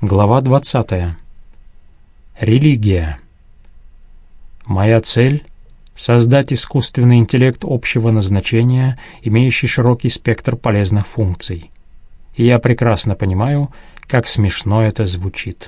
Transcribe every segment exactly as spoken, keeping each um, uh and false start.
Глава двадцатая. Религия. Моя цель — создать искусственный интеллект общего назначения, имеющий широкий спектр полезных функций. И я прекрасно понимаю, как смешно это звучит.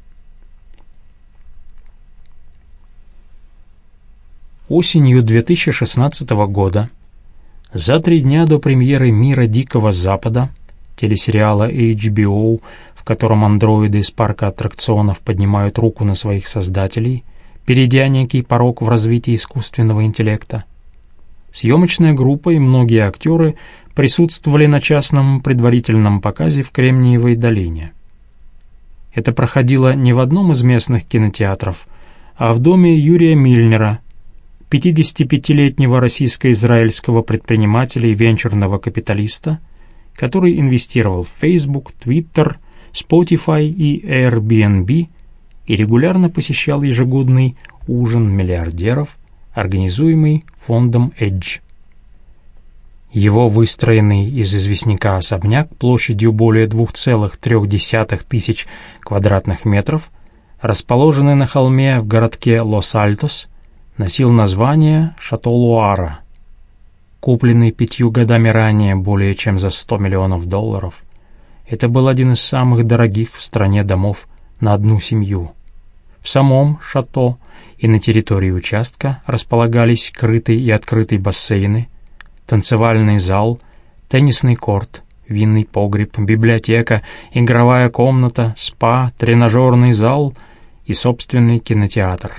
Осенью две тысячи шестнадцатого года, за три дня до премьеры «Мира Дикого Запада», телесериала эйч би о, в котором андроиды из парка аттракционов поднимают руку на своих создателей, перейдя некий порог в развитии искусственного интеллекта, съемочная группа и многие актеры присутствовали на частном предварительном показе в Кремниевой долине. Это проходило не в одном из местных кинотеатров, а в доме Юрия Мильнера, пятидесятипятилетнего российско-израильского предпринимателя и венчурного капиталиста, который инвестировал в Facebook, Twitter, Spotify и Airbnb и регулярно посещал ежегодный ужин миллиардеров, организуемый фондом Edge. Его выстроенный из известняка особняк площадью более двух целых трёх десятых тысяч квадратных метров, расположенный на холме в городке Лос-Альтос, носил название «Шато Луара». Купленный пятью годами ранее более чем за сто миллионов долларов, это был один из самых дорогих в стране домов на одну семью. В самом шато и на территории участка располагались крытый и открытый бассейны, танцевальный зал, теннисный корт, винный погреб, библиотека, игровая комната, спа, тренажерный зал и собственный кинотеатр.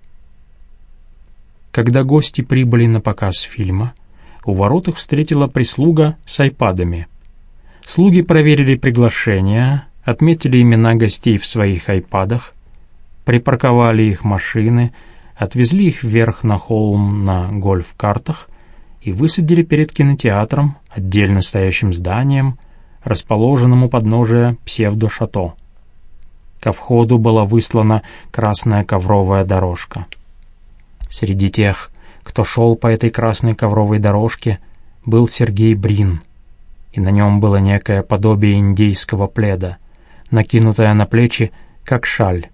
Когда гости прибыли на показ фильма, у ворот их встретила прислуга с айпадами. Слуги проверили приглашения, отметили имена гостей в своих айпадах, припарковали их машины, отвезли их вверх на холм на гольф-картах и высадили перед кинотеатром, отдельно стоящим зданием, расположенным у подножия псевдо-шато. Ко входу была выслана красная ковровая дорожка. Среди тех, кто шел по этой красной ковровой дорожке, был Сергей Брин, и на нем было некое подобие индейского пледа, накинутое на плечи, как шаль.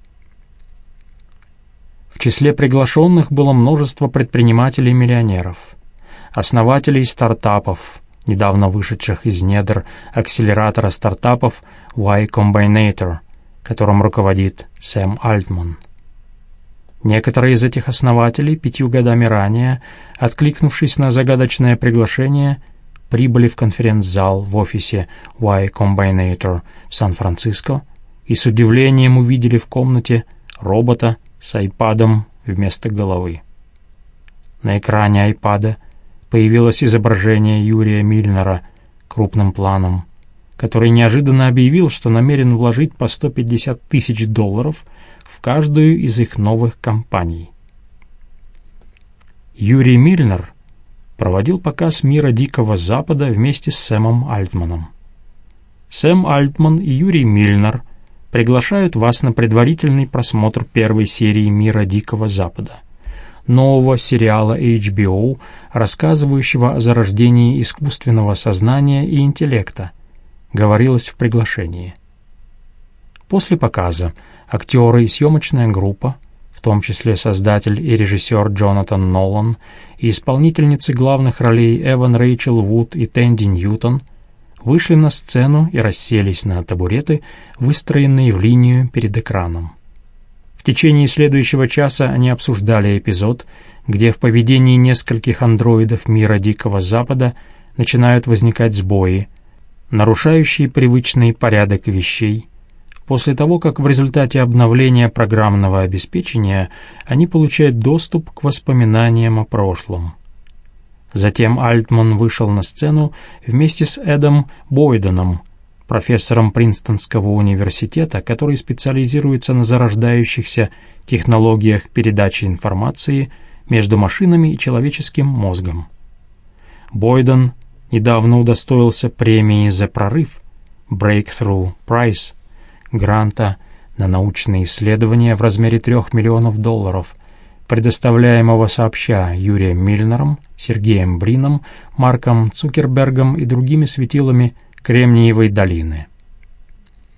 В числе приглашенных было множество предпринимателей и миллионеров, основателей стартапов, недавно вышедших из недр акселератора стартапов Y Combinator, которым руководит Сэм Альтман. Некоторые из этих основателей пятью годами ранее, откликнувшись на загадочное приглашение, прибыли в конференц-зал в офисе Y Combinator в Сан-Франциско и с удивлением увидели в комнате робота с айпадом вместо головы. На экране айпада появилось изображение Юрия Мильнера крупным планом, который неожиданно объявил, что намерен вложить по сто пятьдесят тысяч долларов в каждую из их новых компаний. Юрий Мильнер проводил показ «Мира Дикого Запада» вместе с Сэмом Альтманом. Сэм Альтман и Юрий Мильнер приглашают вас на предварительный просмотр первой серии «Мира Дикого Запада», нового сериала эйч би о, рассказывающего о зарождении искусственного сознания и интеллекта, говорилось в приглашении. После показа актеры и съемочная группа, в том числе создатель и режиссер Джонатан Нолан и исполнительницы главных ролей Эван Рэйчел Вуд и Тэнди Ньютон, вышли на сцену и расселись на табуреты, выстроенные в линию перед экраном. В течение следующего часа они обсуждали эпизод, где в поведении нескольких андроидов мира Дикого Запада начинают возникать сбои, нарушающие привычный порядок вещей, после того, как в результате обновления программного обеспечения они получают доступ к воспоминаниям о прошлом. Затем Альтман вышел на сцену вместе с Эдом Бойденом, профессором Принстонского университета, который специализируется на зарождающихся технологиях передачи информации между машинами и человеческим мозгом. Бойден недавно удостоился премии за прорыв Breakthrough Prize, гранта на научные исследования в размере трех миллионов долларов, предоставляемого сообща Юрием Мильнером, Сергеем Брином, Марком Цукербергом и другими светилами Кремниевой долины.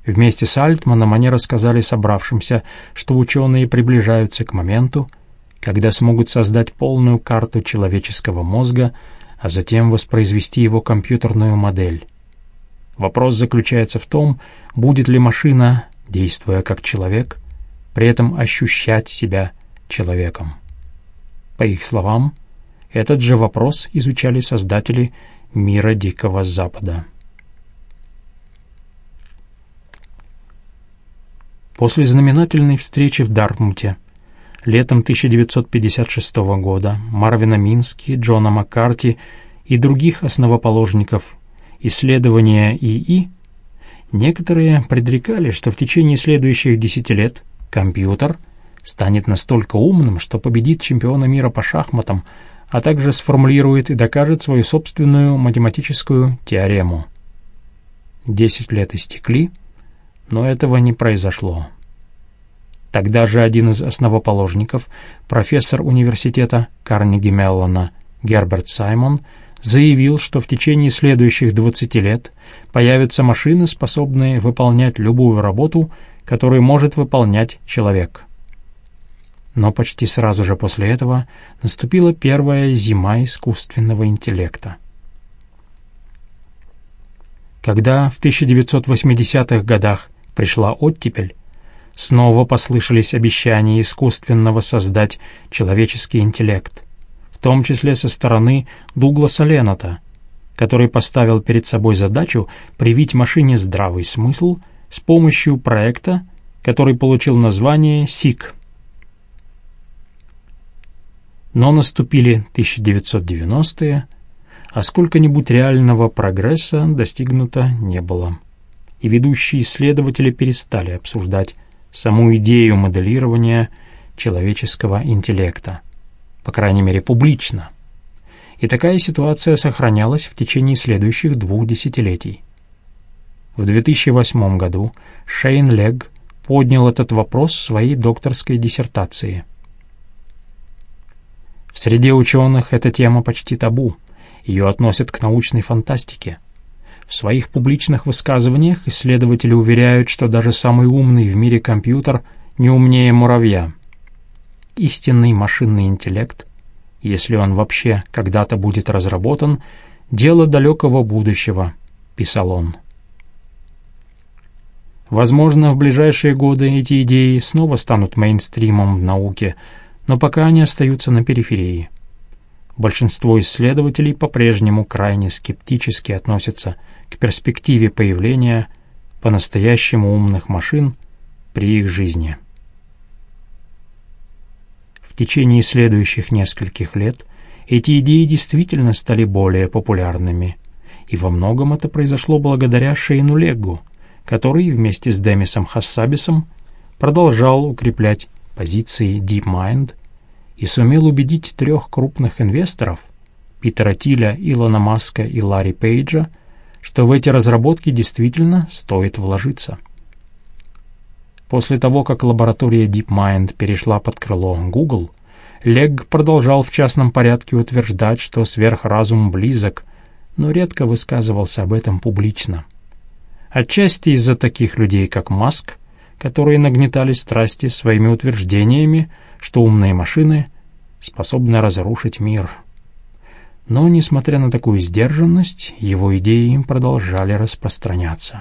Вместе с Альтманом они рассказали собравшимся, что ученые приближаются к моменту, когда смогут создать полную карту человеческого мозга, а затем воспроизвести его компьютерную модель. Вопрос заключается в том, будет ли машина, действуя как человек, при этом ощущать себя человеком. По их словам, этот же вопрос изучали создатели «Мира Дикого Запада». После знаменательной встречи в Дартмуте летом тысяча девятьсот пятьдесят шестого года Марвина Мински, Джона Маккарти и других основоположников исследования ИИ, некоторые предрекали, что в течение следующих десяти лет компьютер станет настолько умным, что победит чемпиона мира по шахматам, а также сформулирует и докажет свою собственную математическую теорему. Десять лет истекли, но этого не произошло. Тогда же один из основоположников, профессор университета Карнеги-Меллона Герберт Саймон, заявил, что в течение следующих двадцати лет появятся машины, способные выполнять любую работу, которую может выполнять человек. Но почти сразу же после этого наступила первая зима искусственного интеллекта. Когда в тысяча девятьсот восьмидесятых годах пришла оттепель, снова послышались обещания искусственного создать человеческий интеллект, в том числе со стороны Дугласа Леннота, который поставил перед собой задачу привить машине здравый смысл с помощью проекта, который получил название сик. Но наступили тысяча девятьсот девяностые, а сколько-нибудь реального прогресса достигнуто не было, и ведущие исследователи перестали обсуждать саму идею моделирования человеческого интеллекта, по крайней мере публично. И такая ситуация сохранялась в течение следующих двух десятилетий. В две тысячи восьмом году Шейн Легг поднял этот вопрос в своей докторской диссертации. В среде ученых эта тема почти табу, ее относят к научной фантастике. В своих публичных высказываниях исследователи уверяют, что даже самый умный в мире компьютер не умнее муравья. Истинный машинный интеллект, если он вообще когда-то будет разработан, дело далекого будущего, писал он. Возможно, в ближайшие годы эти идеи снова станут мейнстримом в науке, но пока они остаются на периферии. Большинство исследователей по-прежнему крайне скептически относятся к перспективе появления по-настоящему умных машин при их жизни. В течение следующих нескольких лет эти идеи действительно стали более популярными, и во многом это произошло благодаря Шейну Леггу, который вместе с Демисом Хассабисом продолжал укреплять позиции DeepMind и сумел убедить трех крупных инвесторов Питера Тиля, Илона Маска и Ларри Пейджа, что в эти разработки действительно стоит вложиться. После того, как лаборатория DeepMind перешла под крыло Google, Легг продолжал в частном порядке утверждать, что сверхразум близок, но редко высказывался об этом публично. Отчасти из-за таких людей, как Маск, которые нагнетали страсти своими утверждениями, что умные машины способны разрушить мир. Но, несмотря на такую сдержанность, его идеи продолжали распространяться.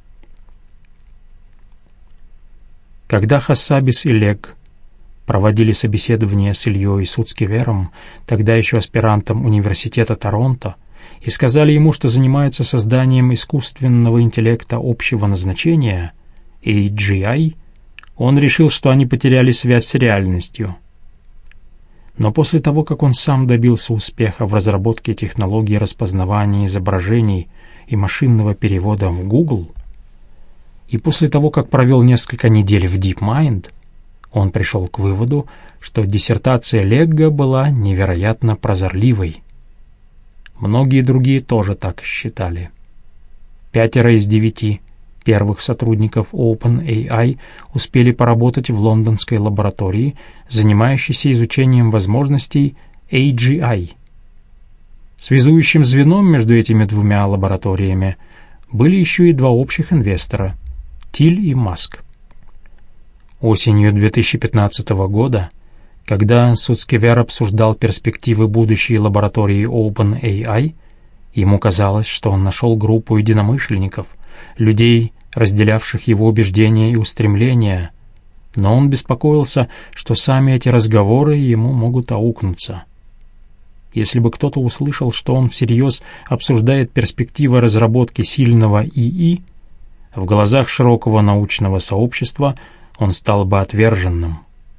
Когда Хассабис и Легг проводили собеседование с Ильей Суцкивером, тогда еще аспирантом университета Торонто, и сказали ему, что занимаются созданием искусственного интеллекта общего назначения, эй джи ай, он решил, что они потеряли связь с реальностью. Но после того, как он сам добился успеха в разработке технологии распознавания изображений и машинного перевода в Google, и после того, как провел несколько недель в DeepMind, он пришел к выводу, что диссертация Легга была невероятно прозорливой. Многие другие тоже так считали. Пятеро из девяти первых сотрудников OpenAI успели поработать в лондонской лаборатории, занимающейся изучением возможностей эй джи ай. Связующим звеном между этими двумя лабораториями были еще и два общих инвестора Тиль и Маск. Осенью две тысячи пятнадцатого года, когда Суцкевер обсуждал перспективы будущей лаборатории OpenAI, ему казалось, что он нашел группу единомышленников, людей, разделявших его убеждения и устремления, но он беспокоился, что сами эти разговоры ему могут аукнуться. Если бы кто-то услышал, что он всерьез обсуждает перспективы разработки сильного ИИ, в глазах широкого научного сообщества он стал бы отверженным.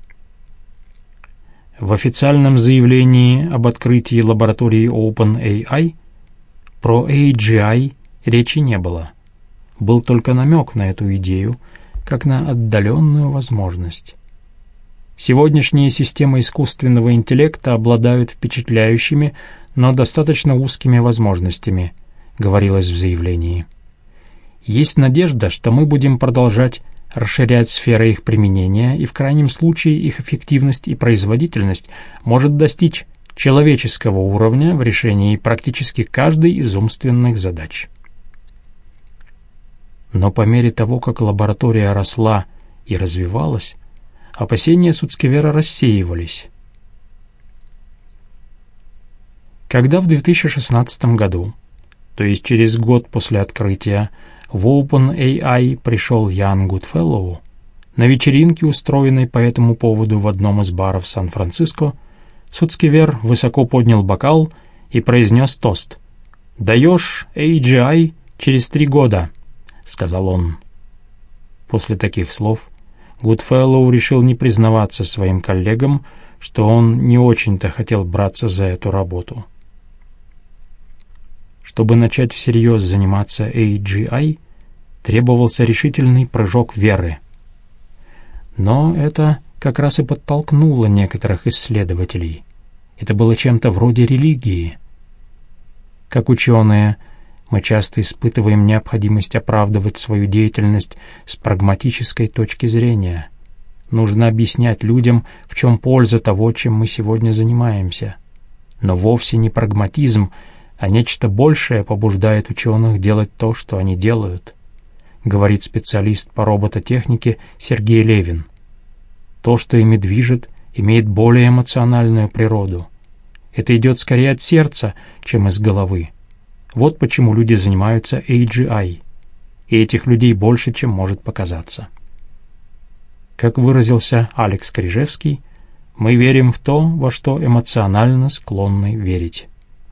В официальном заявлении об открытии лаборатории OpenAI про эй джи ай речи не было. Был только намек на эту идею, как на отдаленную возможность. Сегодняшние системы искусственного интеллекта обладают впечатляющими, но достаточно узкими возможностями, говорилось в заявлении. Есть надежда, что мы будем продолжать расширять сферы их применения, и в крайнем случае их эффективность и производительность может достичь человеческого уровня в решении практически каждой из умственных задач. Но по мере того, как лаборатория росла и развивалась, опасения Суцкевера рассеивались. Когда в две тысячи шестнадцатом году, то есть через год после открытия, в OpenAI пришел Ян Гудфеллоу, на вечеринке, устроенной по этому поводу в одном из баров Сан-Франциско, Суцкевер высоко поднял бокал и произнес тост. «Даешь эй джи ай через три года», — сказал он. После таких слов Гудфеллоу решил не признаваться своим коллегам, что он не очень-то хотел браться за эту работу. Чтобы начать всерьез заниматься эй джи ай, требовался решительный прыжок веры. Но это как раз и подтолкнуло некоторых исследователей. Это было чем-то вроде религии. Как ученые, мы часто испытываем необходимость оправдывать свою деятельность с прагматической точки зрения. Нужно объяснять людям, в чем польза того, чем мы сегодня занимаемся. Но вовсе не прагматизм, а нечто большее побуждает ученых делать то, что они делают, говорит специалист по робототехнике Сергей Левин. То, что ими движет, имеет более эмоциональную природу. Это идет скорее от сердца, чем из головы. Вот почему люди занимаются эй джи ай, и этих людей больше, чем может показаться. Как выразился Алекс Крижевский, мы верим в то, во что эмоционально склонны верить.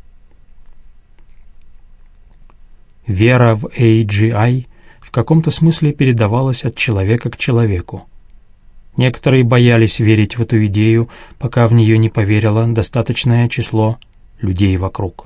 Вера в эй джи ай в каком-то смысле передавалась от человека к человеку. Некоторые боялись верить в эту идею, пока в нее не поверило достаточное число людей вокруг.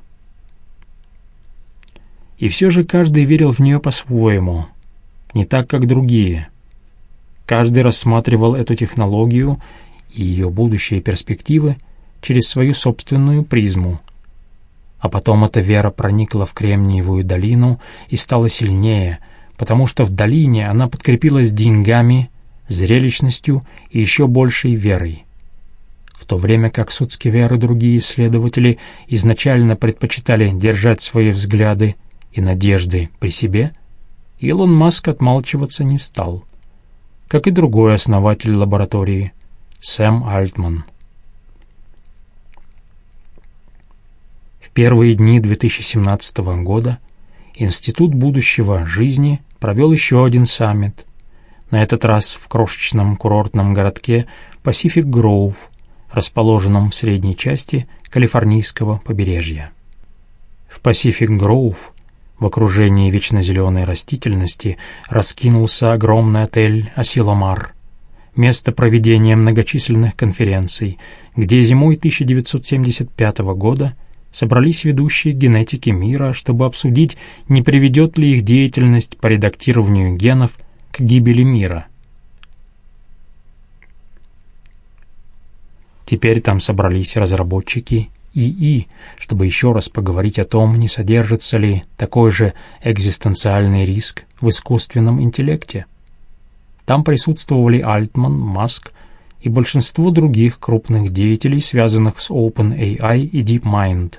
И все же каждый верил в нее по-своему, не так, как другие. Каждый рассматривал эту технологию и ее будущие перспективы через свою собственную призму. А потом эта вера проникла в Кремниевую долину и стала сильнее, потому что в долине она подкрепилась деньгами, зрелищностью и еще большей верой. В то время как Суцкевер и другие исследователи изначально предпочитали держать свои взгляды и надежды при себе, Илон Маск отмалчиваться не стал, как и другой основатель лаборатории, Сэм Альтман. В первые дни две тысячи семнадцатого года Институт будущего жизни провел еще один саммит, на этот раз в крошечном курортном городке Пасифик Гроув, расположенном в средней части калифорнийского побережья. В Пасифик Гроув, в окружении вечнозеленой растительности, раскинулся огромный отель «Асиламар», место проведения многочисленных конференций, где зимой тысяча девятьсот семьдесят пятого года собрались ведущие генетики мира, чтобы обсудить, не приведет ли их деятельность по редактированию генов к гибели мира. Теперь там собрались разработчики ИИ, чтобы еще раз поговорить о том, не содержится ли такой же экзистенциальный риск в искусственном интеллекте. Там присутствовали Альтман, Маск и большинство других крупных деятелей, связанных с OpenAI и DeepMind.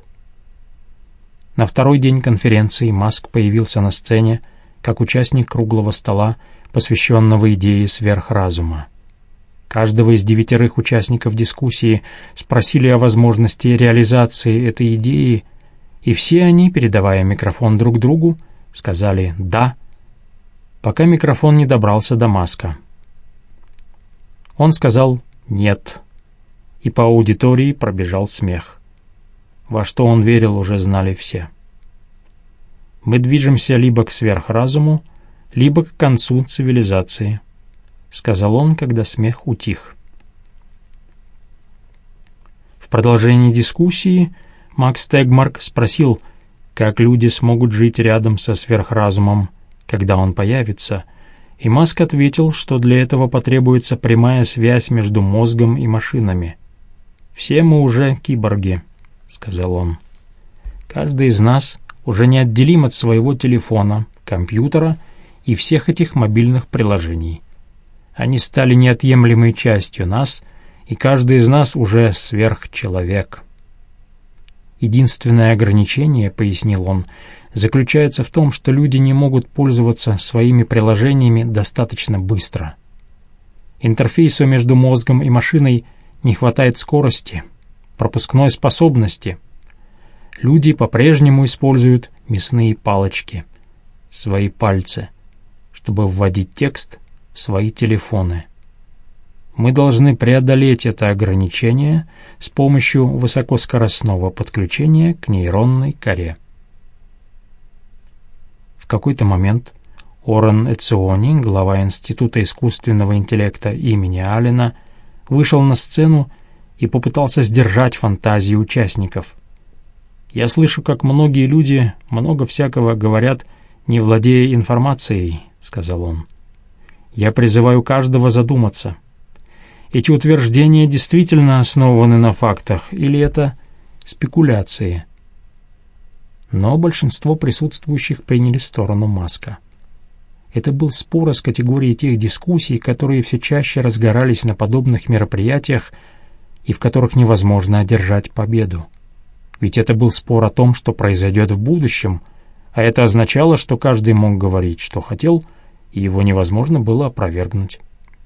На второй день конференции Маск появился на сцене как участник круглого стола, посвященного идее сверхразума. Каждого из девятерых участников дискуссии спросили о возможности реализации этой идеи, и все они, передавая микрофон друг другу, сказали «да», пока микрофон не добрался до Маска. Он сказал «нет», и по аудитории пробежал смех. Во что он верил, уже знали все. Мы движемся либо к сверхразуму, либо к концу цивилизации, — сказал он, когда смех утих. В продолжении дискуссии Макс Тегмарк спросил, как люди смогут жить рядом со сверхразумом, когда он появится, и Маск ответил, что для этого потребуется прямая связь между мозгом и машинами. «Все мы уже киборги», — сказал он. «Каждый из нас уже неотделим от своего телефона, компьютера и всех этих мобильных приложений. Они стали неотъемлемой частью нас, и каждый из нас уже сверхчеловек. Единственное ограничение, — пояснил он, — заключается в том, что люди не могут пользоваться своими приложениями достаточно быстро. Интерфейсу между мозгом и машиной не хватает скорости, пропускной способности. Люди по-прежнему используют мясные палочки, свои пальцы, чтобы вводить текст в свои телефоны. Мы должны преодолеть это ограничение с помощью высокоскоростного подключения к нейронной коре». В какой-то момент Орен Эциони, глава Института искусственного интеллекта имени Аллена, вышел на сцену и попытался сдержать фантазии участников. «Я слышу, как многие люди много всякого говорят, не владея информацией», — сказал он. «Я призываю каждого задуматься. Эти утверждения действительно основаны на фактах, или это спекуляции?» Но большинство присутствующих приняли сторону Маска. Это был спор из категории тех дискуссий, которые все чаще разгорались на подобных мероприятиях и в которых невозможно одержать победу. Ведь это был спор о том, что произойдет в будущем, а это означало, что каждый мог говорить, что хотел, и его невозможно было опровергнуть.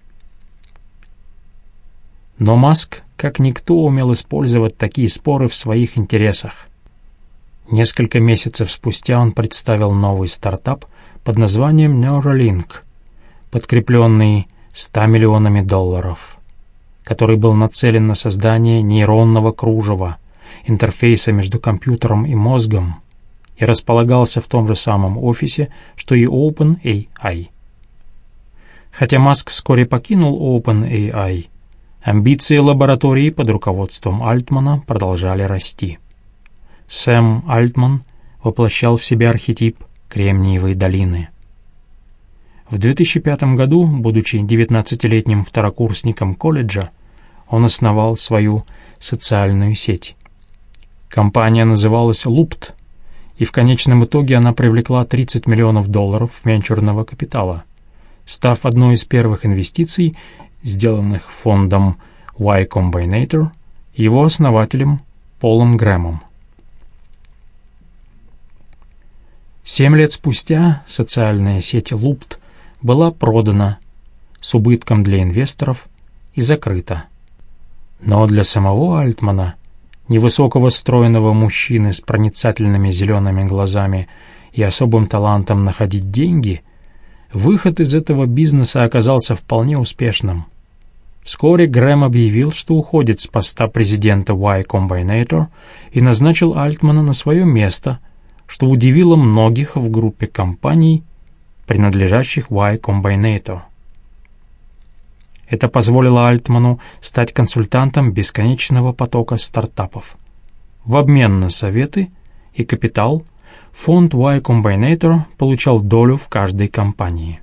Но Маск, как никто, умел использовать такие споры в своих интересах. Несколько месяцев спустя он представил новый стартап под названием Neuralink, подкрепленный ста миллионами долларов, который был нацелен на создание нейронного кружева, интерфейса между компьютером и мозгом, и располагался в том же самом офисе, что и OpenAI. Хотя Маск вскоре покинул OpenAI, амбиции лаборатории под руководством Альтмана продолжали расти. Сэм Альтман воплощал в себе архетип Кремниевой долины. В две тысячи пятом году, будучи девятнадцатилетним второкурсником колледжа, он основал свою социальную сеть. Компания называлась Лупт, и в конечном итоге она привлекла тридцать миллионов долларов венчурного капитала, став одной из первых инвестиций, сделанных фондом Y Combinator, его основателем Полом Грэмом. Семь лет спустя социальная сеть Лупт была продана с убытком для инвесторов и закрыта. Но для самого Альтмана, невысокого стройного мужчины с проницательными зелеными глазами и особым талантом находить деньги, выход из этого бизнеса оказался вполне успешным. Вскоре Грэм объявил, что уходит с поста президента Y Combinator и назначил Альтмана на свое место, что удивило многих в группе компаний, принадлежащих Y Combinator. Это позволило Альтману стать консультантом бесконечного потока стартапов. В обмен на советы и капитал фонд Y Combinator получал долю в каждой компании.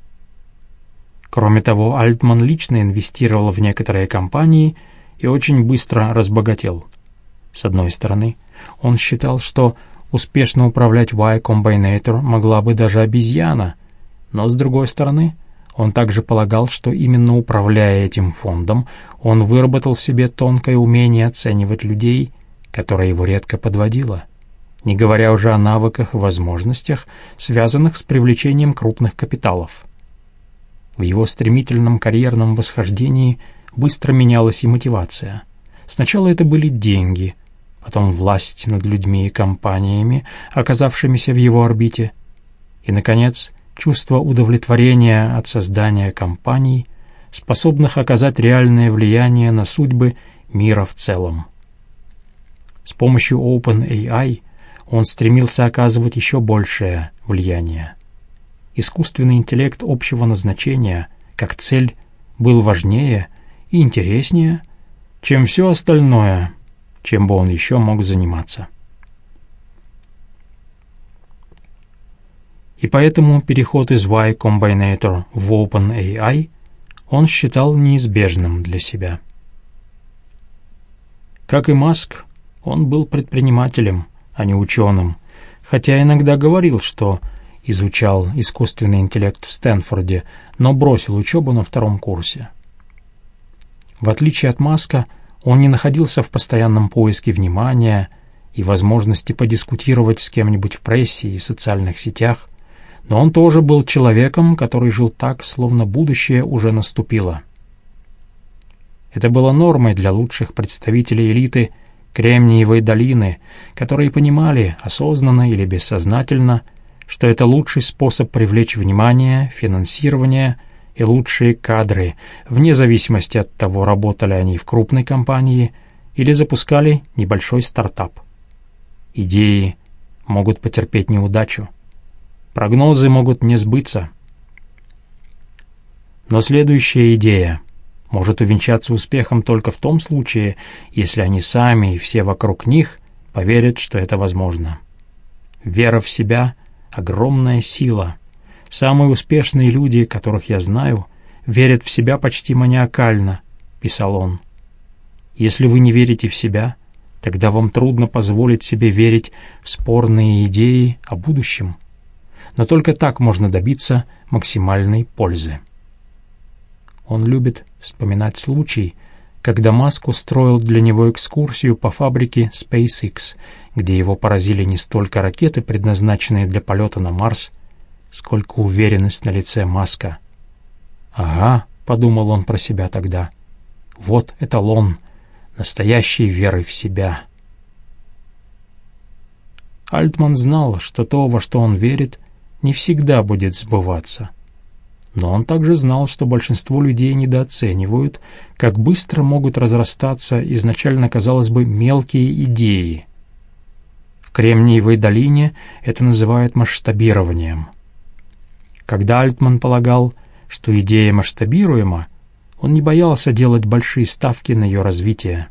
Кроме того, Альтман лично инвестировал в некоторые компании и очень быстро разбогател. С одной стороны, он считал, что успешно управлять Y Combinator могла бы даже обезьяна, но с другой стороны, он также полагал, что именно управляя этим фондом, он выработал в себе тонкое умение оценивать людей, которое его редко подводило, не говоря уже о навыках и возможностях, связанных с привлечением крупных капиталов. В его стремительном карьерном восхождении быстро менялась и мотивация. Сначала это были деньги, потом власть над людьми и компаниями, оказавшимися в его орбите, и, наконец, чувство удовлетворения от создания компаний, способных оказать реальное влияние на судьбы мира в целом. С помощью OpenAI он стремился оказывать еще большее влияние. Искусственный интеллект общего назначения, как цель, был важнее и интереснее, чем все остальное, чем бы он еще мог заниматься. И поэтому переход из Y Combinator в OpenAI он считал неизбежным для себя. Как и Маск, он был предпринимателем, а не ученым, хотя иногда говорил, что изучал искусственный интеллект в Стэнфорде, но бросил учебу на втором курсе. В отличие от Маска, он не находился в постоянном поиске внимания и возможности подискутировать с кем-нибудь в прессе и социальных сетях, но он тоже был человеком, который жил так, словно будущее уже наступило. Это было нормой для лучших представителей элиты Кремниевой долины, которые понимали, осознанно или бессознательно, что это лучший способ привлечь внимание, финансирование и лучшие кадры, вне зависимости от того, работали они в крупной компании или запускали небольшой стартап. Идеи могут потерпеть неудачу. Прогнозы могут не сбыться. Но следующая идея может увенчаться успехом только в том случае, если они сами и все вокруг них поверят, что это возможно. Вера в себя — огромная сила. Самые успешные люди, которых я знаю, верят в себя почти маниакально, писал он. Если вы не верите в себя, тогда вам трудно позволить себе верить в спорные идеи о будущем. Но только так можно добиться максимальной пользы. Он любит вспоминать случай, когда Маск устроил для него экскурсию по фабрике SpaceX, где его поразили не столько ракеты, предназначенные для полета на Марс, сколько уверенность на лице Маска. «Ага», — подумал он про себя тогда, — «вот эталон настоящей веры в себя». Альтман знал, что то, во что он верит, не всегда будет сбываться. Но он также знал, что большинство людей недооценивают, как быстро могут разрастаться изначально, казалось бы, мелкие идеи. В Кремниевой долине это называют масштабированием. Когда Альтман полагал, что идея масштабируема, он не боялся делать большие ставки на ее развитие.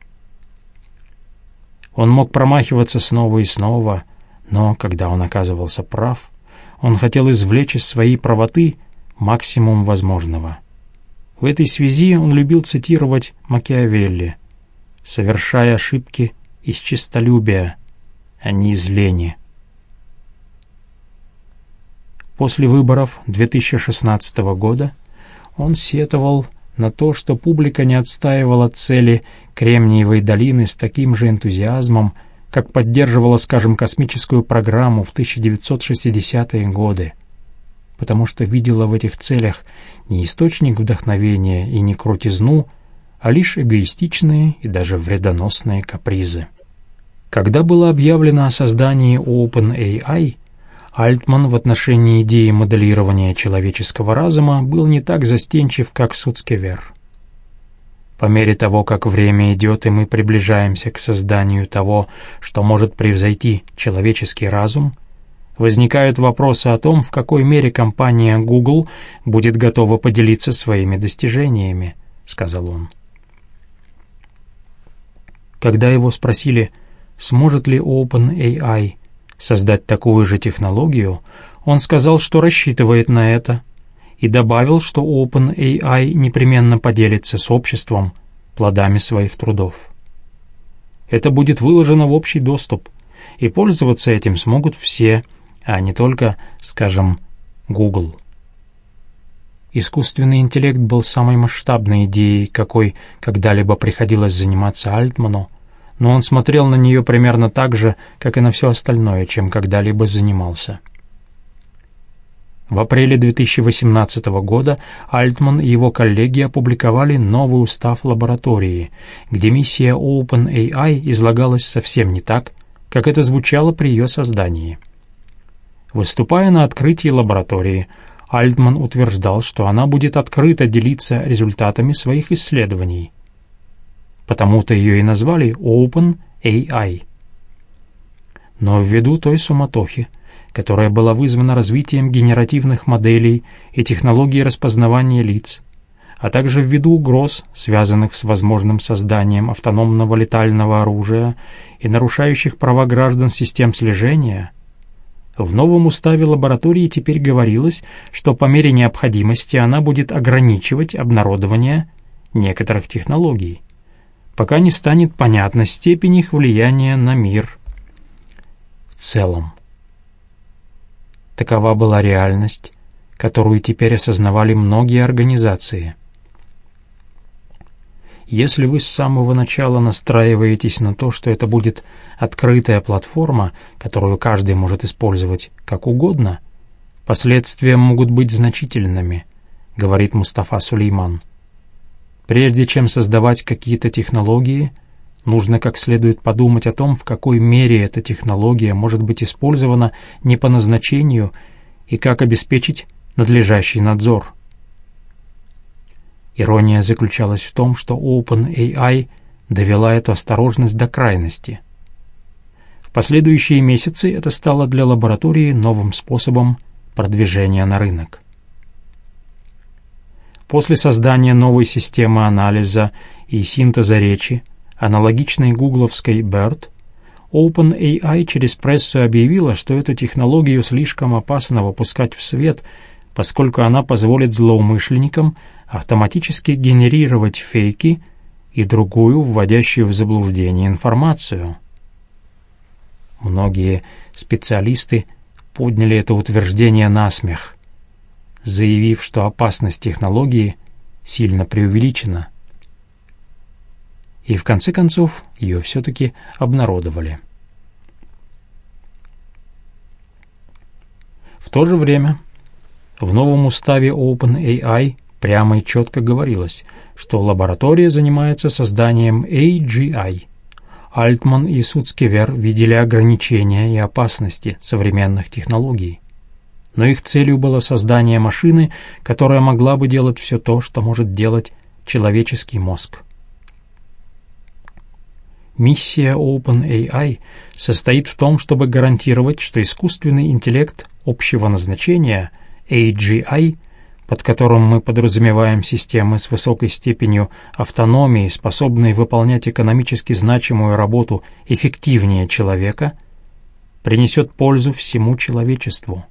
Он мог промахиваться снова и снова, но, когда он оказывался прав, он хотел извлечь из своей правоты максимум возможного. В этой связи он любил цитировать Макиавелли: «Совершая ошибки из честолюбия, а не из лени». После выборов две тысячи шестнадцатого года он сетовал на то, что публика не отстаивала цели Кремниевой долины с таким же энтузиазмом, как поддерживала, скажем, космическую программу в тысяча девятьсот шестидесятые годы, потому что видела в этих целях не источник вдохновения и не крутизну, а лишь эгоистичные и даже вредоносные капризы. Когда было объявлено о создании OpenAI, Альтман в отношении идеи моделирования человеческого разума был не так застенчив, как Суцкевер. По мере того, как время идет и мы приближаемся к созданию того, что может превзойти человеческий разум, возникают вопросы о том, в какой мере компания Google будет готова поделиться своими достижениями, сказал он. Когда его спросили, сможет ли OpenAI создать такую же технологию, он сказал, что рассчитывает на это, и добавил, что OpenAI непременно поделится с обществом плодами своих трудов. Это будет выложено в общий доступ, и пользоваться этим смогут все, а не только, скажем, Google. Искусственный интеллект был самой масштабной идеей, какой когда-либо приходилось заниматься Альтману, но он смотрел на нее примерно так же, как и на все остальное, чем когда-либо занимался. В апреле две тысячи восемнадцатого года Альтман и его коллеги опубликовали новый устав лаборатории, где миссия OpenAI излагалась совсем не так, как это звучало при ее создании. Выступая на открытии лаборатории, Альтман утверждал, что она будет открыто делиться результатами своих исследований. Потому-то ее и назвали OpenAI. Но ввиду той суматохи, которая была вызвана развитием генеративных моделей и технологий распознавания лиц, а также ввиду угроз, связанных с возможным созданием автономного летального оружия и нарушающих права граждан систем слежения, в новом уставе лаборатории теперь говорилось, что по мере необходимости она будет ограничивать обнародование некоторых технологий, пока не станет понятна степень их влияния на мир в целом. Такова была реальность, которую теперь осознавали многие организации. Если вы с самого начала настраиваетесь на то, что это будет открытая платформа, которую каждый может использовать как угодно, последствия могут быть значительными, говорит Мустафа Сулейман. Прежде чем создавать какие-то технологии, нужно как следует подумать о том, в какой мере эта технология может быть использована не по назначению и как обеспечить надлежащий надзор. Ирония заключалась в том, что OpenAI довела эту осторожность до крайности. В последующие месяцы это стало для лаборатории новым способом продвижения на рынок. После создания новой системы анализа и синтеза речи, аналогичной гугловской берт, OpenAI через прессу объявила, что эту технологию слишком опасно выпускать в свет, поскольку она позволит злоумышленникам автоматически генерировать фейки и другую, вводящую в заблуждение информацию. Многие специалисты подняли это утверждение на смех, заявив, что опасность технологии сильно преувеличена. И в конце концов ее все-таки обнародовали. В то же время в новом уставе OpenAI прямо и четко говорилось, что лаборатория занимается созданием эй джи ай. Альтман и Суцкевер видели ограничения и опасности современных технологий. Но их целью было создание машины, которая могла бы делать все то, что может делать человеческий мозг. Миссия OpenAI состоит в том, чтобы гарантировать, что искусственный интеллект общего назначения эй джи ай, под которым мы подразумеваем системы с высокой степенью автономии, способные выполнять экономически значимую работу эффективнее человека, принесет пользу всему человечеству.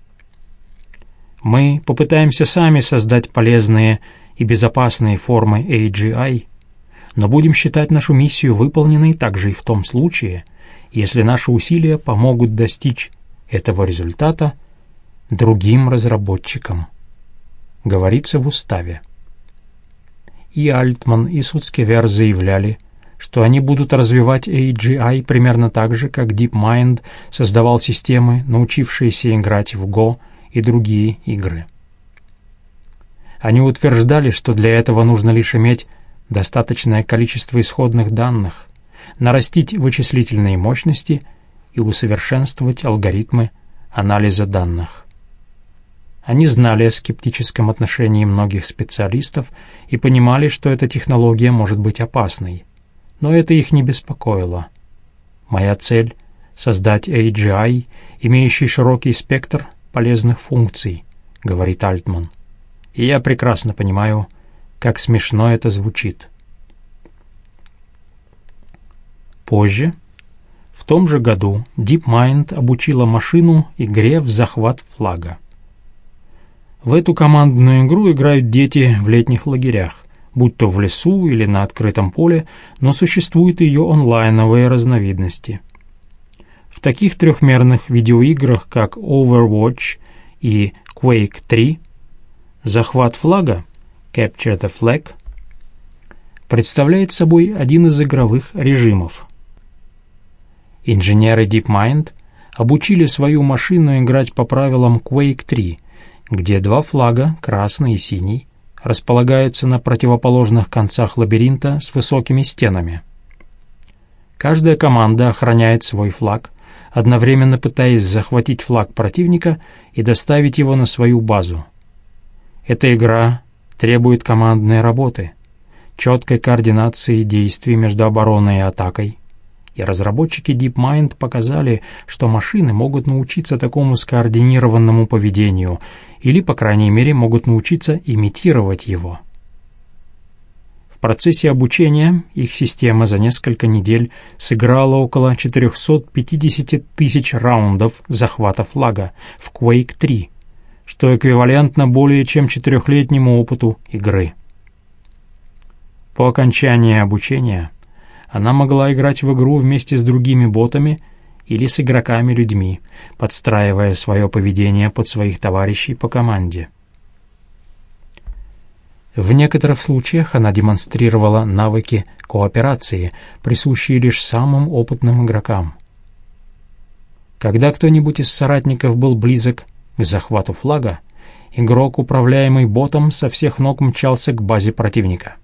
Мы попытаемся сами создать полезные и безопасные формы эй джи ай, но будем считать нашу миссию выполненной также и в том случае, если наши усилия помогут достичь этого результата другим разработчикам, говорится в уставе. И Альтман, и Суцкевер заявляли, что они будут развивать эй джи ай примерно так же, как DeepMind создавал системы, научившиеся играть в Go и другие игры. Они утверждали, что для этого нужно лишь иметь достаточное количество исходных данных, нарастить вычислительные мощности и усовершенствовать алгоритмы анализа данных. Они знали о скептическом отношении многих специалистов и понимали, что эта технология может быть опасной. Но это их не беспокоило. Моя цель — создать эй джи ай, имеющий широкий спектр полезных функций, говорит Альтман. И я прекрасно понимаю, как смешно это звучит. Позже, в том же году, DeepMind обучила машину игре в захват флага. В эту командную игру играют дети в летних лагерях, будь то в лесу или на открытом поле, но существуют ее онлайновые разновидности. В таких трехмерных видеоиграх, как Overwatch и Quake три, захват флага, Capture the Flag, представляет собой один из игровых режимов. Инженеры DeepMind обучили свою машину играть по правилам Quake три, где два флага, красный и синий, располагаются на противоположных концах лабиринта с высокими стенами. Каждая команда охраняет свой флаг, одновременно пытаясь захватить флаг противника и доставить его на свою базу. Эта игра требует командной работы, четкой координации действий между обороной и атакой, и разработчики DeepMind показали, что машины могут научиться такому скоординированному поведению или, по крайней мере, могут научиться имитировать его. В процессе обучения их система за несколько недель сыграла около четыреста пятьдесят тысяч раундов захвата флага в Quake три, что эквивалентно более чем четырехлетнему опыту игры. По окончании обучения она могла играть в игру вместе с другими ботами или с игроками-людьми, подстраивая свое поведение под своих товарищей по команде. В некоторых случаях она демонстрировала навыки кооперации, присущие лишь самым опытным игрокам. Когда кто-нибудь из соратников был близок к захвату флага, игрок, управляемый ботом, со всех ног мчался к базе противника.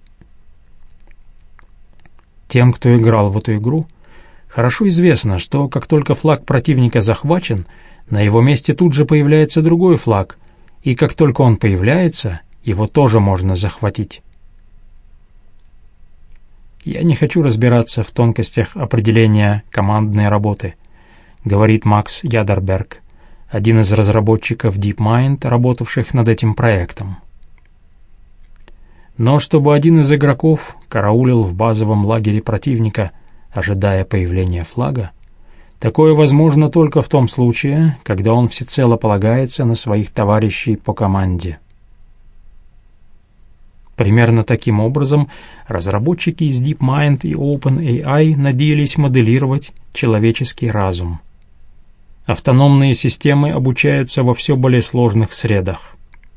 Тем, кто играл в эту игру, хорошо известно, что как только флаг противника захвачен, на его месте тут же появляется другой флаг, и как только он появляется, его тоже можно захватить. «Я не хочу разбираться в тонкостях определения командной работы», говорит Макс Ядерберг, один из разработчиков DeepMind, работавших над этим проектом. Но чтобы один из игроков караулил в базовом лагере противника, ожидая появления флага, такое возможно только в том случае, когда он всецело полагается на своих товарищей по команде. Примерно таким образом разработчики из DeepMind и OpenAI надеялись моделировать человеческий разум. Автономные системы обучаются во все более сложных средах.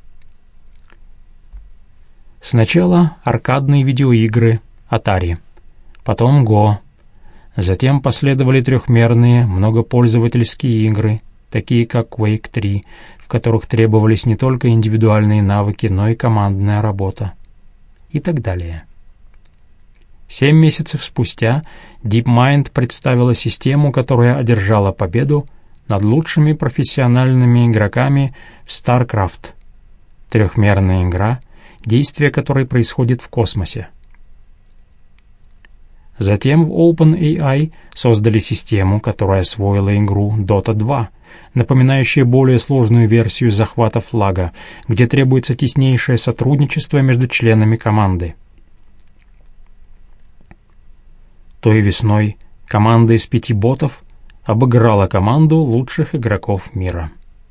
Сначала аркадные видеоигры Atari, потом Go, затем последовали трехмерные многопользовательские игры, такие как Quake три, в которых требовались не только индивидуальные навыки, но и командная работа, и так далее. Семь месяцев спустя DeepMind представила систему, которая одержала победу над лучшими профессиональными игроками в StarCraft, трехмерная игра, действие которой происходит в космосе. Затем в OpenAI создали систему, которая освоила игру Дота два, напоминающую более сложную версию захвата флага, где требуется теснейшее сотрудничество между членами команды. Той весной команда из пяти ботов обыграла команду лучших игроков мира.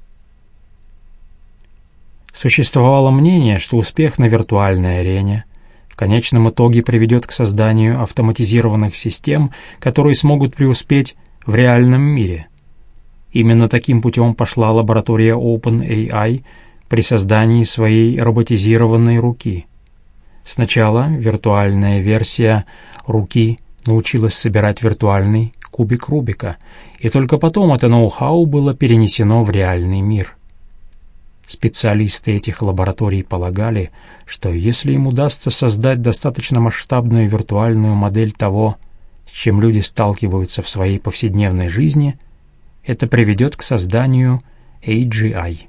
Существовало мнение, что успех на виртуальной арене в конечном итоге приведет к созданию автоматизированных систем, которые смогут преуспеть в реальном мире. Именно таким путем пошла лаборатория OpenAI при создании своей роботизированной руки. Сначала виртуальная версия руки научилась собирать виртуальный кубик Рубика, и только потом это ноу-хау было перенесено в реальный мир. Специалисты этих лабораторий полагали, что если им удастся создать достаточно масштабную виртуальную модель того, с чем люди сталкиваются в своей повседневной жизни, это приведет к созданию эй джи ай.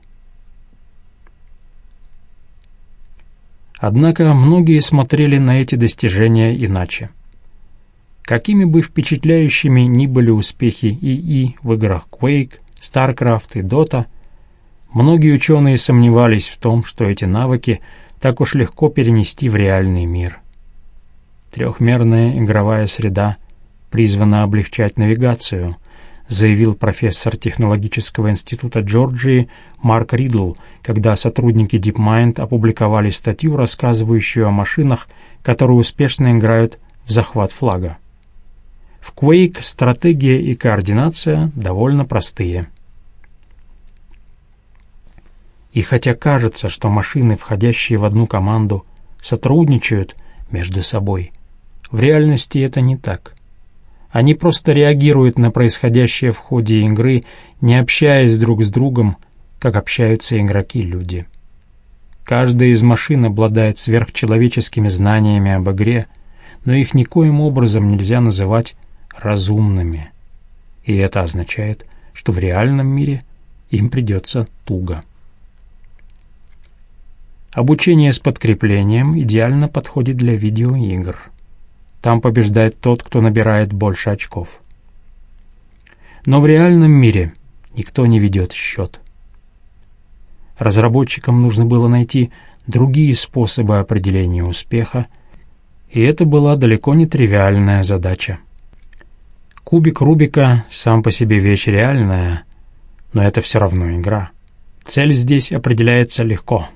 Однако многие смотрели на эти достижения иначе. Какими бы впечатляющими ни были успехи ИИ в играх Quake, StarCraft и Dota, многие ученые сомневались в том, что эти навыки так уж легко перенести в реальный мир. Трехмерная игровая среда призвана облегчать навигацию, заявил профессор технологического института Джорджии Марк Ридл, когда сотрудники DeepMind опубликовали статью, рассказывающую о машинах, которые успешно играют в захват флага. В Quake стратегия и координация довольно простые. И хотя кажется, что машины, входящие в одну команду, сотрудничают между собой, в реальности это не так. Они просто реагируют на происходящее в ходе игры, не общаясь друг с другом, как общаются игроки-люди. Каждая из машин обладает сверхчеловеческими знаниями об игре, но их никоим образом нельзя называть разумными. И это означает, что в реальном мире им придется туго. Обучение с подкреплением идеально подходит для видеоигр. Там побеждает тот, кто набирает больше очков. Но в реальном мире никто не ведет счет. Разработчикам нужно было найти другие способы определения успеха, и это была далеко не тривиальная задача. Кубик Рубика сам по себе вещь реальная, но это все равно игра. Цель здесь определяется легко.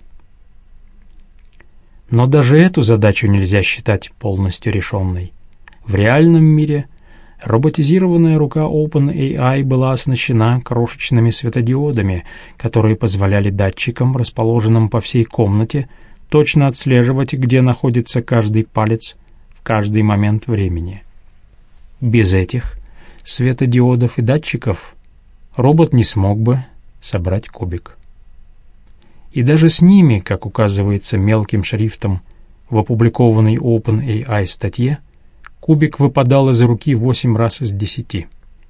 Но даже эту задачу нельзя считать полностью решенной. В реальном мире роботизированная рука OpenAI была оснащена крошечными светодиодами, которые позволяли датчикам, расположенным по всей комнате, точно отслеживать, где находится каждый палец в каждый момент времени. Без этих светодиодов и датчиков робот не смог бы собрать кубик. И даже с ними, как указывается мелким шрифтом в опубликованной OpenAI статье, кубик выпадал из руки восемь раз из десяти.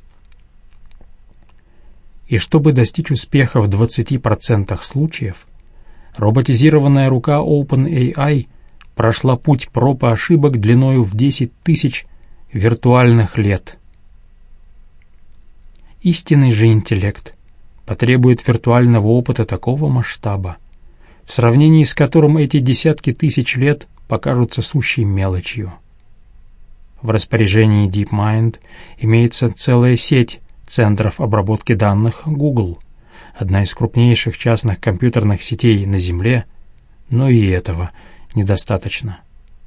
И чтобы достичь успеха в двадцати процентах случаев, роботизированная рука OpenAI прошла путь проб и ошибок длиною в десять тысяч виртуальных лет. Истинный же интеллект потребует виртуального опыта такого масштаба, в сравнении с которым эти десятки тысяч лет покажутся сущей мелочью. В распоряжении DeepMind имеется целая сеть центров обработки данных Google, одна из крупнейших частных компьютерных сетей на Земле, но и этого недостаточно.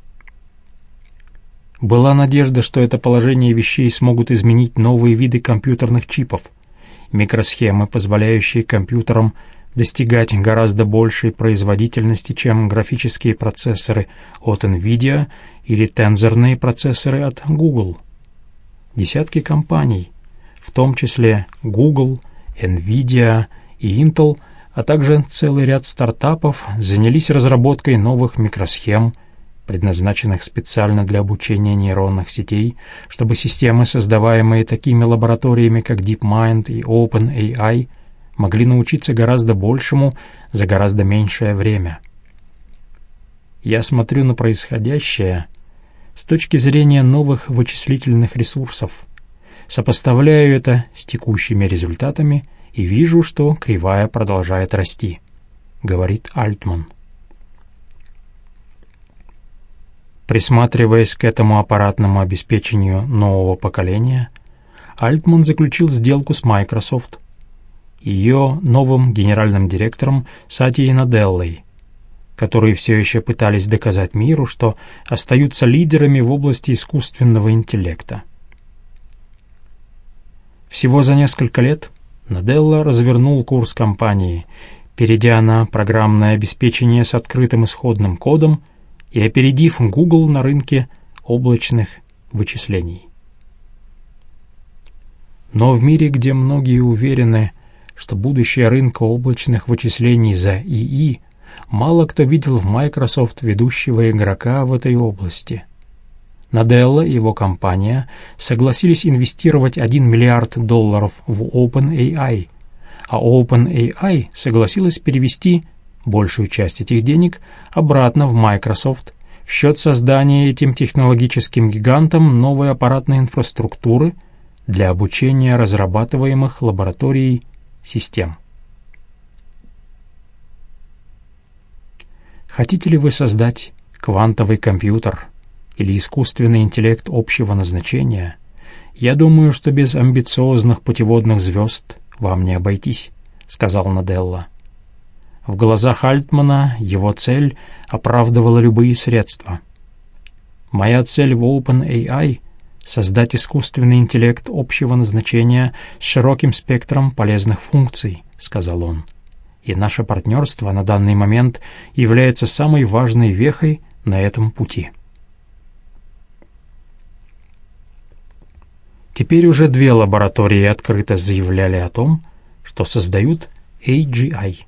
Была надежда, что это положение вещей смогут изменить новые виды компьютерных чипов, микросхемы, позволяющие компьютерам достигать гораздо большей производительности, чем графические процессоры от NVIDIA или тензорные процессоры от Google. Десятки компаний, в том числе Google, NVIDIA и Intel, а также целый ряд стартапов, занялись разработкой новых микросхем, предназначенных специально для обучения нейронных сетей, чтобы системы, создаваемые такими лабораториями, как DeepMind и OpenAI, могли научиться гораздо большему за гораздо меньшее время. Я смотрю на происходящее с точки зрения новых вычислительных ресурсов, сопоставляю это с текущими результатами и вижу, что кривая продолжает расти, говорит Альтман. Присматриваясь к этому аппаратному обеспечению нового поколения, Альтман заключил сделку с Microsoft, ее новым генеральным директором Сатьей Наделлой, которые все еще пытались доказать миру, что остаются лидерами в области искусственного интеллекта. Всего за несколько лет Наделла развернул курс компании, перейдя на программное обеспечение с открытым исходным кодом и опередив Google на рынке облачных вычислений. Но в мире, где многие уверены, что будущее рынка облачных вычислений за ИИ, мало кто видел в Microsoft ведущего игрока в этой области. Наделла и его компания согласились инвестировать один миллиард долларов в OpenAI, а OpenAI согласилась перевести большую часть этих денег обратно в Microsoft в счет создания этим технологическим гигантом новой аппаратной инфраструктуры для обучения разрабатываемых лабораторией систем. Хотите ли вы создать квантовый компьютер или искусственный интеллект общего назначения? Я думаю, что без амбициозных путеводных звезд вам не обойтись, сказал Наделла. В глазах Альтмана его цель оправдывала любые средства. Моя цель в OpenAI — создать искусственный интеллект общего назначения с широким спектром полезных функций, сказал он. И наше партнерство на данный момент является самой важной вехой на этом пути. Теперь уже две лаборатории открыто заявляли о том, что создают эй джи ай.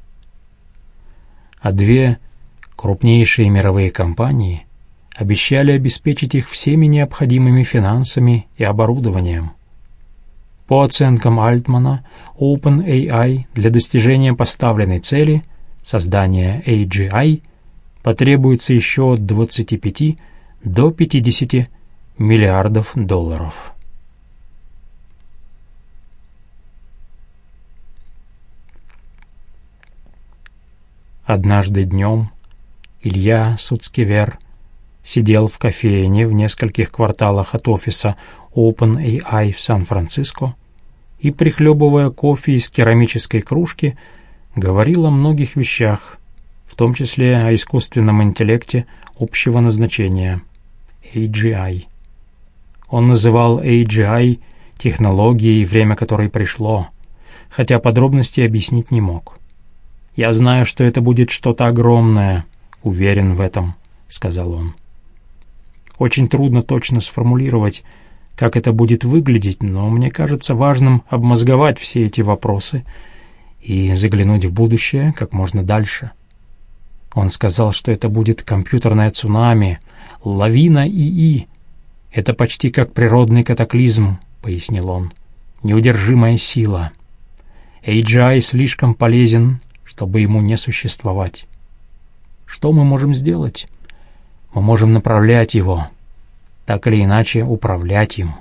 А две крупнейшие мировые компании обещали обеспечить их всеми необходимыми финансами и оборудованием. По оценкам Альтмана, OpenAI для достижения поставленной цели создания эй джи ай потребуется еще от двадцати пяти до пятидесяти миллиардов долларов. Однажды днем Илья Суцкевер сидел в кофейне в нескольких кварталах от офиса OpenAI в Сан-Франциско и, прихлебывая кофе из керамической кружки, говорил о многих вещах, в том числе о искусственном интеллекте общего назначения эй джи ай. Он называл эй джи ай технологией, время которой пришло, хотя подробности объяснить не мог. «Я знаю, что это будет что-то огромное, уверен в этом», — сказал он. «Очень трудно точно сформулировать, как это будет выглядеть, но мне кажется важным обмозговать все эти вопросы и заглянуть в будущее как можно дальше». Он сказал, что это будет компьютерное цунами, лавина ИИ. «Это почти как природный катаклизм», — пояснил он, — «неудержимая сила. эй джи ай слишком полезен, чтобы ему не существовать. Что мы можем сделать? Мы можем направлять его, так или иначе управлять им.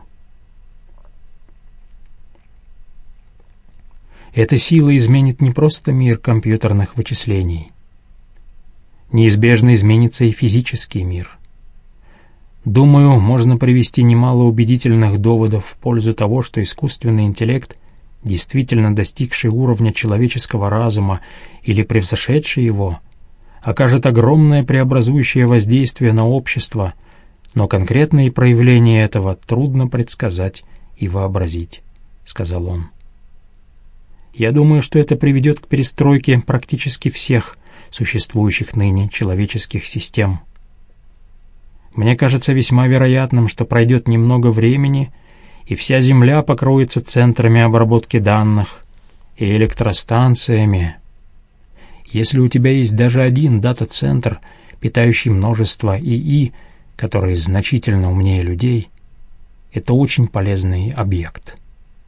Эта сила изменит не просто мир компьютерных вычислений. Неизбежно изменится и физический мир. Думаю, можно привести немало убедительных доводов в пользу того, что искусственный интеллект, действительно достигший уровня человеческого разума или превзошедший его, окажет огромное преобразующее воздействие на общество, но конкретные проявления этого трудно предсказать и вообразить, — сказал он. Я думаю, что это приведет к перестройке практически всех существующих ныне человеческих систем. Мне кажется весьма вероятным, что пройдет немного времени, и вся Земля покроется центрами обработки данных и электростанциями. Если у тебя есть даже один дата-центр, питающий множество ИИ, которые значительно умнее людей, это очень полезный объект.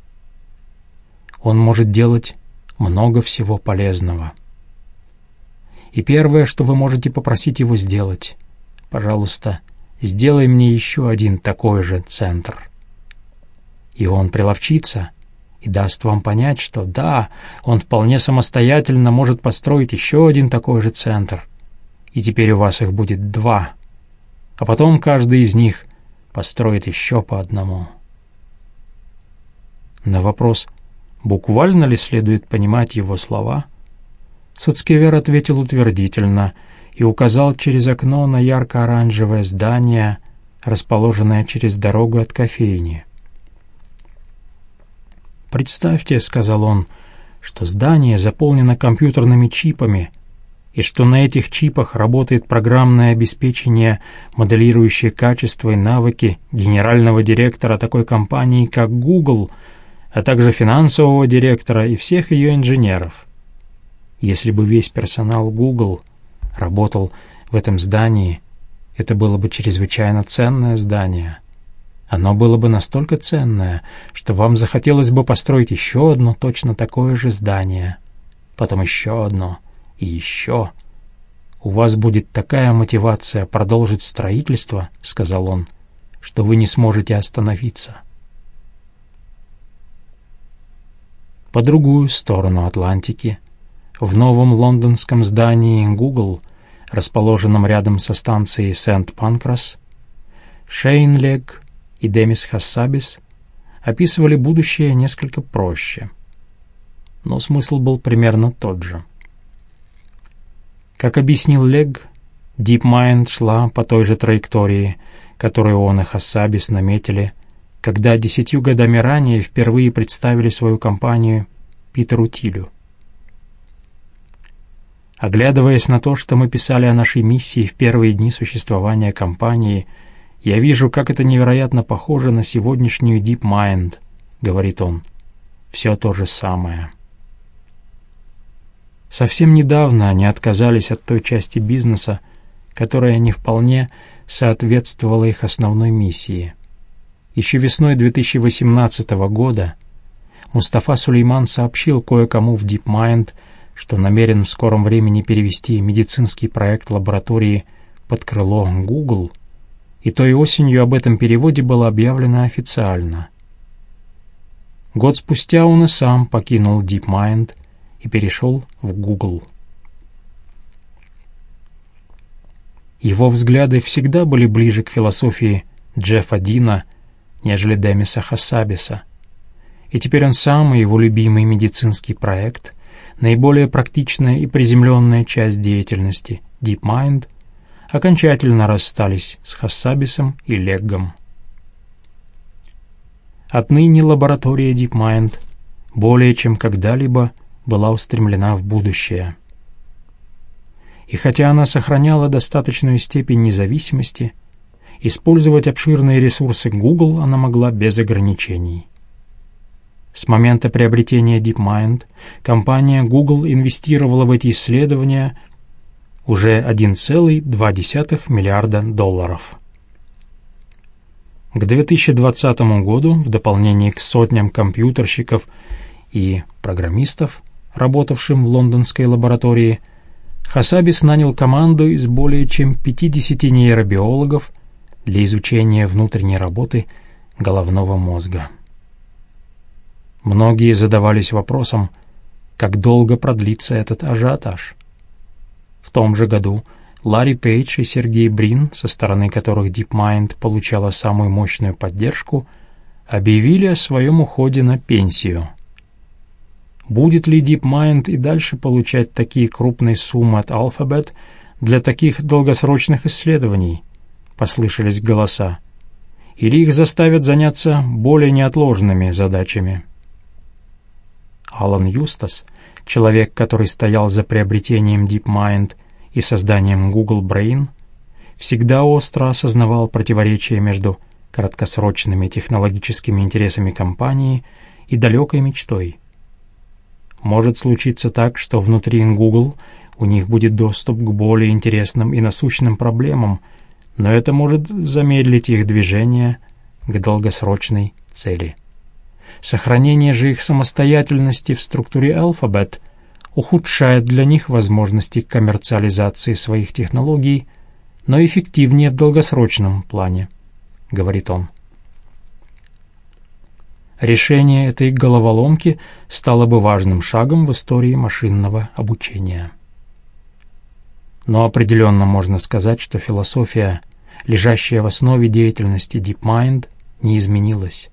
Он может делать много всего полезного. И первое, что вы можете попросить его сделать, пожалуйста, сделай мне еще один такой же центр. И он приловчится и даст вам понять, что да, он вполне самостоятельно может построить еще один такой же центр, и теперь у вас их будет два, а потом каждый из них построит еще по одному. На вопрос, буквально ли следует понимать его слова, Суцкевер ответил утвердительно и указал через окно на ярко-оранжевое здание, расположенное через дорогу от кофейни. «Представьте, — сказал он, — что здание заполнено компьютерными чипами, и что на этих чипах работает программное обеспечение, моделирующее качество и навыки генерального директора такой компании, как Google, а также финансового директора и всех ее инженеров. Если бы весь персонал Google работал в этом здании, это было бы чрезвычайно ценное здание. Оно было бы настолько ценное, что вам захотелось бы построить еще одно точно такое же здание, потом еще одно и еще. У вас будет такая мотивация продолжить строительство, — сказал он, — что вы не сможете остановиться». По другую сторону Атлантики, в новом лондонском здании Google, расположенном рядом со станцией Сент-Панкрас, Шейн Легг и Демис Хассабис описывали будущее несколько проще, но смысл был примерно тот же. Как объяснил Легг, DeepMind шла по той же траектории, которую он и Хассабис наметили, когда десятью годами ранее впервые представили свою компанию Питеру Тилю. Оглядываясь на то, что мы писали о нашей миссии в первые дни существования компании, я вижу, как это невероятно похоже на сегодняшнюю DeepMind, — говорит он. Все то же самое. Совсем недавно они отказались от той части бизнеса, которая не вполне соответствовала их основной миссии. Еще весной две тысячи восемнадцатого года Мустафа Сулейман сообщил кое-кому в DeepMind, что намерен в скором времени перевести медицинский проект лаборатории под крыло Google, и той осенью об этом переводе было объявлено официально. Год спустя он и сам покинул DeepMind и перешел в Google. Его взгляды всегда были ближе к философии Джеффа Дина, нежели Демиса Хассабиса. И теперь он сам и его любимый медицинский проект, наиболее практичная и приземленная часть деятельности DeepMind, окончательно расстались с Хассабисом и Леггом. Отныне лаборатория DeepMind более чем когда-либо была устремлена в будущее. И хотя она сохраняла достаточную степень независимости, использовать обширные ресурсы Google она могла без ограничений. С момента приобретения DeepMind компания Google инвестировала в эти исследования уже один целых два десятых миллиарда долларов. К две тысячи двадцатому году, в дополнение к сотням компьютерщиков и программистов, работавшим в лондонской лаборатории, Хассабис нанял команду из более чем пятидесяти нейробиологов для изучения внутренней работы головного мозга. Многие задавались вопросом, как долго продлится этот ажиотаж. В том же году Ларри Пейдж и Сергей Брин, со стороны которых DeepMind получала самую мощную поддержку, объявили о своем уходе на пенсию. Будет ли DeepMind и дальше получать такие крупные суммы от Alphabet для таких долгосрочных исследований? Послышались голоса. Или их заставят заняться более неотложными задачами? Алан Юстас, человек, который стоял за приобретением DeepMind и созданием Google Brain, всегда остро осознавал противоречие между краткосрочными технологическими интересами компании и далекой мечтой. Может случиться так, что внутри Google у них будет доступ к более интересным и насущным проблемам, но это может замедлить их движение к долгосрочной цели. Сохранение же их самостоятельности в структуре Alphabet ухудшает для них возможности коммерциализации своих технологий, но эффективнее в долгосрочном плане, говорит он. Решение этой головоломки стало бы важным шагом в истории машинного обучения. Но определенно можно сказать, что философия, лежащая в основе деятельности DeepMind, не изменилась.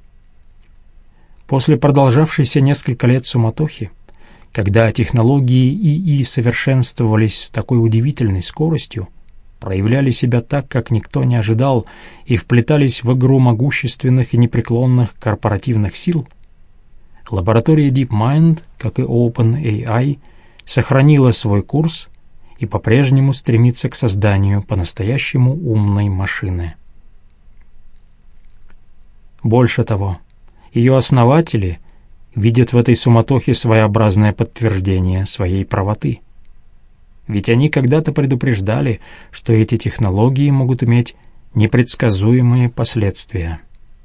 После продолжавшейся несколько лет суматохи, когда технологии ИИ совершенствовались с такой удивительной скоростью, проявляли себя так, как никто не ожидал, и вплетались в игру могущественных и непреклонных корпоративных сил, лаборатория DeepMind, как и OpenAI, сохранила свой курс и по-прежнему стремится к созданию по-настоящему умной машины. Больше того, ее основатели видят в этой суматохе своеобразное подтверждение своей правоты. Ведь они когда-то предупреждали, что эти технологии могут иметь непредсказуемые последствия.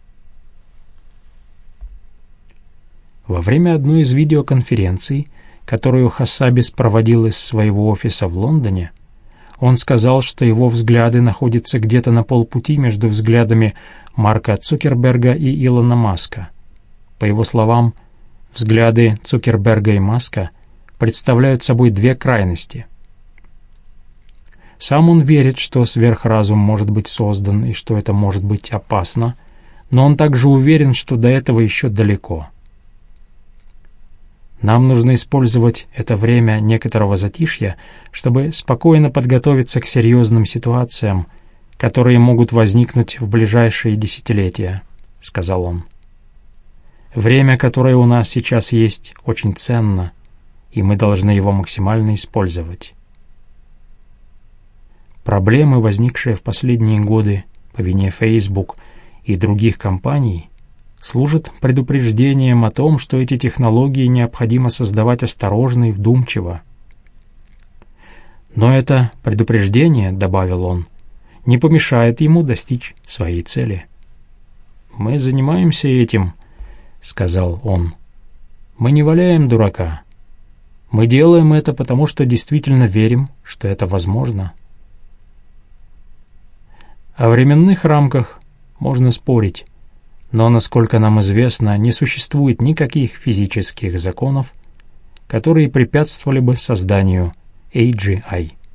Во время одной из видеоконференций, которую Хассабис проводил из своего офиса в Лондоне, он сказал, что его взгляды находятся где-то на полпути между взглядами Марка Цукерберга и Илона Маска. По его словам, взгляды Цукерберга и Маска представляют собой две крайности. Сам он верит, что сверхразум может быть создан и что это может быть опасно, но он также уверен, что до этого еще далеко. Нам нужно использовать это время некоторого затишья, чтобы спокойно подготовиться к серьезным ситуациям, которые могут возникнуть в ближайшие десятилетия, — сказал он. Время, которое у нас сейчас есть, очень ценно, и мы должны его максимально использовать. Проблемы, возникшие в последние годы по вине Facebook и других компаний, служит предупреждением о том, что эти технологии необходимо создавать осторожно и вдумчиво. Но это предупреждение, добавил он, не помешает ему достичь своей цели. «Мы занимаемся этим», — сказал он. «Мы не валяем дурака. Мы делаем это, потому что действительно верим, что это возможно». О временных рамках можно спорить, но, насколько нам известно, не существует никаких физических законов, которые препятствовали бы созданию эй джи ай.